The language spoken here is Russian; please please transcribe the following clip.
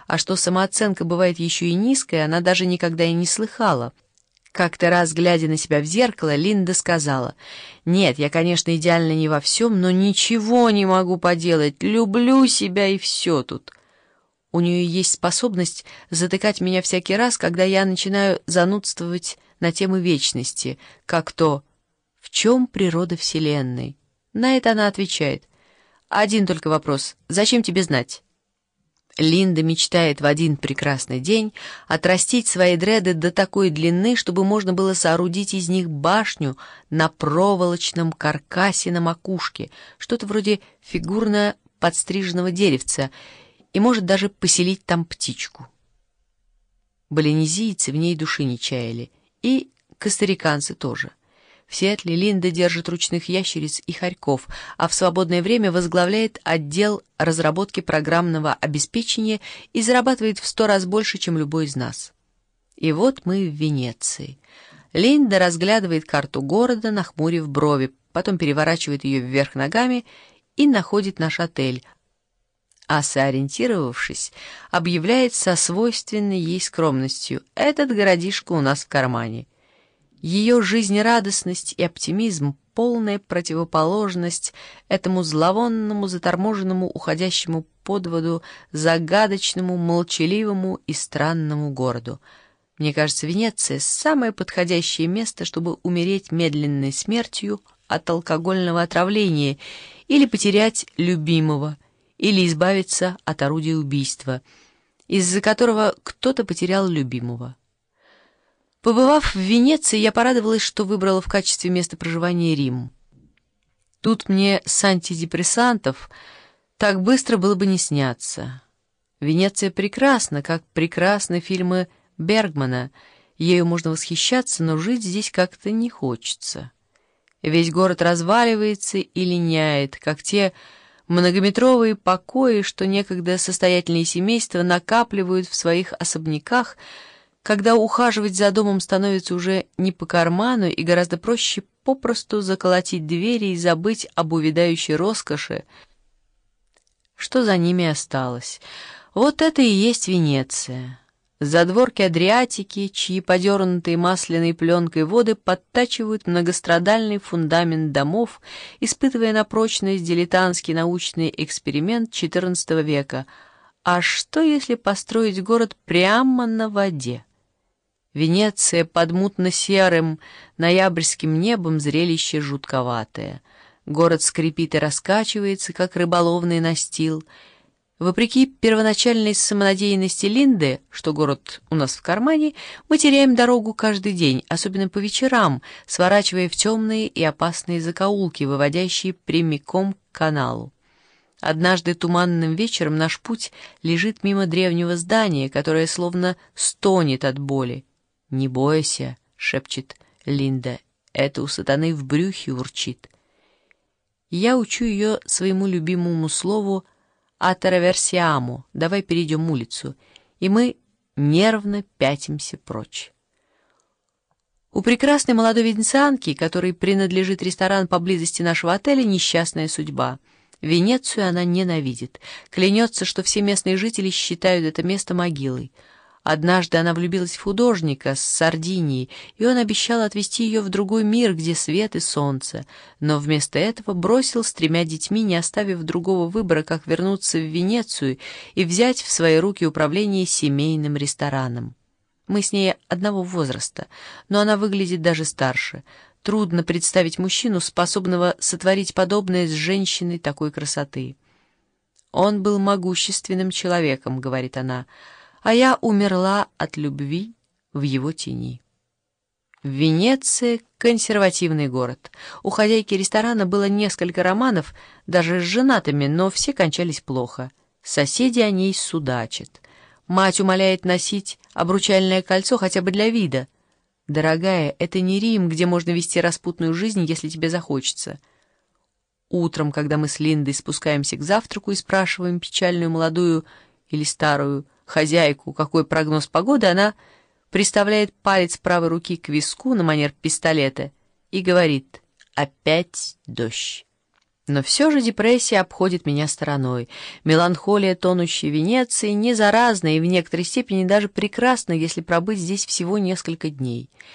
а что самооценка бывает еще и низкая, она даже никогда и не слыхала. Как-то раз, глядя на себя в зеркало, Линда сказала: «Нет, я, конечно, идеально не во всем, но ничего не могу поделать, люблю себя и все тут». У нее есть способность затыкать меня всякий раз, когда я начинаю занудствовать на темы вечности, как то «В чем природа Вселенной?». На это она отвечает: «Один только вопрос. Зачем тебе знать?» Линда мечтает в один прекрасный день отрастить свои дреды до такой длины, чтобы можно было соорудить из них башню на проволочном каркасе на макушке, что-то вроде фигурно подстриженного деревца, и может даже поселить там птичку. Балинезийцы в ней души не чаяли, и костариканцы тоже. В Сиэтле Линда держит ручных ящериц и хорьков, а в свободное время возглавляет отдел разработки программного обеспечения и зарабатывает в 100 раз больше, чем любой из нас. И вот мы в Венеции. Линда разглядывает карту города, нахмурив брови, потом переворачивает ее вверх ногами и находит наш отель, а сориентировавшись, объявляет со свойственной ей скромностью: «Этот городишко у нас в кармане». Ее жизнерадостность и оптимизм — полная противоположность этому зловонному, заторможенному, уходящему под воду, загадочному, молчаливому и странному городу. Мне кажется, Венеция — самое подходящее место, чтобы умереть медленной смертью от алкогольного отравления или потерять любимого, или избавиться от орудия убийства, из-за которого кто-то потерял любимого. Побывав в Венеции, я порадовалась, что выбрала в качестве места проживания Рим. Тут мне с антидепрессантов так быстро было бы не сняться. Венеция прекрасна, как прекрасны фильмы Бергмана. Ею можно восхищаться, но жить здесь как-то не хочется. Весь город разваливается и линяет, как те многометровые покои, что некогда состоятельные семейства накапливают в своих особняках, когда ухаживать за домом становится уже не по карману и гораздо проще попросту заколотить двери и забыть об увядающей роскоши, что за ними осталось. Вот это и есть Венеция. Задворки Адриатики, чьи подернутые масляной пленкой воды подтачивают многострадальный фундамент домов, испытывая на прочность дилетантский научный эксперимент XIV века. А что, если построить город прямо на воде? Венеция под мутно-серым ноябрьским небом — зрелище жутковатое. Город скрипит и раскачивается, как рыболовный настил. Вопреки первоначальной самонадеянности Линды, что город у нас в кармане, мы теряем дорогу каждый день, особенно по вечерам, сворачивая в темные и опасные закоулки, выводящие прямиком к каналу. Однажды туманным вечером наш путь лежит мимо древнего здания, которое словно стонет от боли. «Не бойся», — шепчет Линда, — «это у сатаны в брюхе урчит». Я учу ее своему любимому слову «атраверсиамо», «давай перейдем улицу», и мы нервно пятимся прочь. У прекрасной молодой венецианки, которой принадлежит ресторан поблизости нашего отеля, несчастная судьба. Венецию она ненавидит, клянется, что все местные жители считают это место могилой. Однажды она влюбилась в художника с Сардинии, и он обещал отвезти ее в другой мир, где свет и солнце, но вместо этого бросил с 3 детьми, не оставив другого выбора, как вернуться в Венецию и взять в свои руки управление семейным рестораном. Мы с ней одного возраста, но она выглядит даже старше. Трудно представить мужчину, способного сотворить подобное с женщиной такой красоты. «Он был могущественным человеком», — говорит она, — «а я умерла от любви в его тени». В Венеции консервативный город. У хозяйки ресторана было несколько романов, даже с женатыми, но все кончались плохо. Соседи о ней судачат. Мать умоляет носить обручальное кольцо хотя бы для вида. «Дорогая, это не Рим, где можно вести распутную жизнь, если тебе захочется». Утром, когда мы с Линдой спускаемся к завтраку и спрашиваем печальную молодую или старую хозяйку, какой прогноз погоды, она приставляет палец правой руки к виску на манер пистолета и говорит: «Опять дождь». Но все же депрессия обходит меня стороной. Меланхолия тонущей Венеции не заразна и в некоторой степени даже прекрасна, если пробыть здесь всего несколько дней.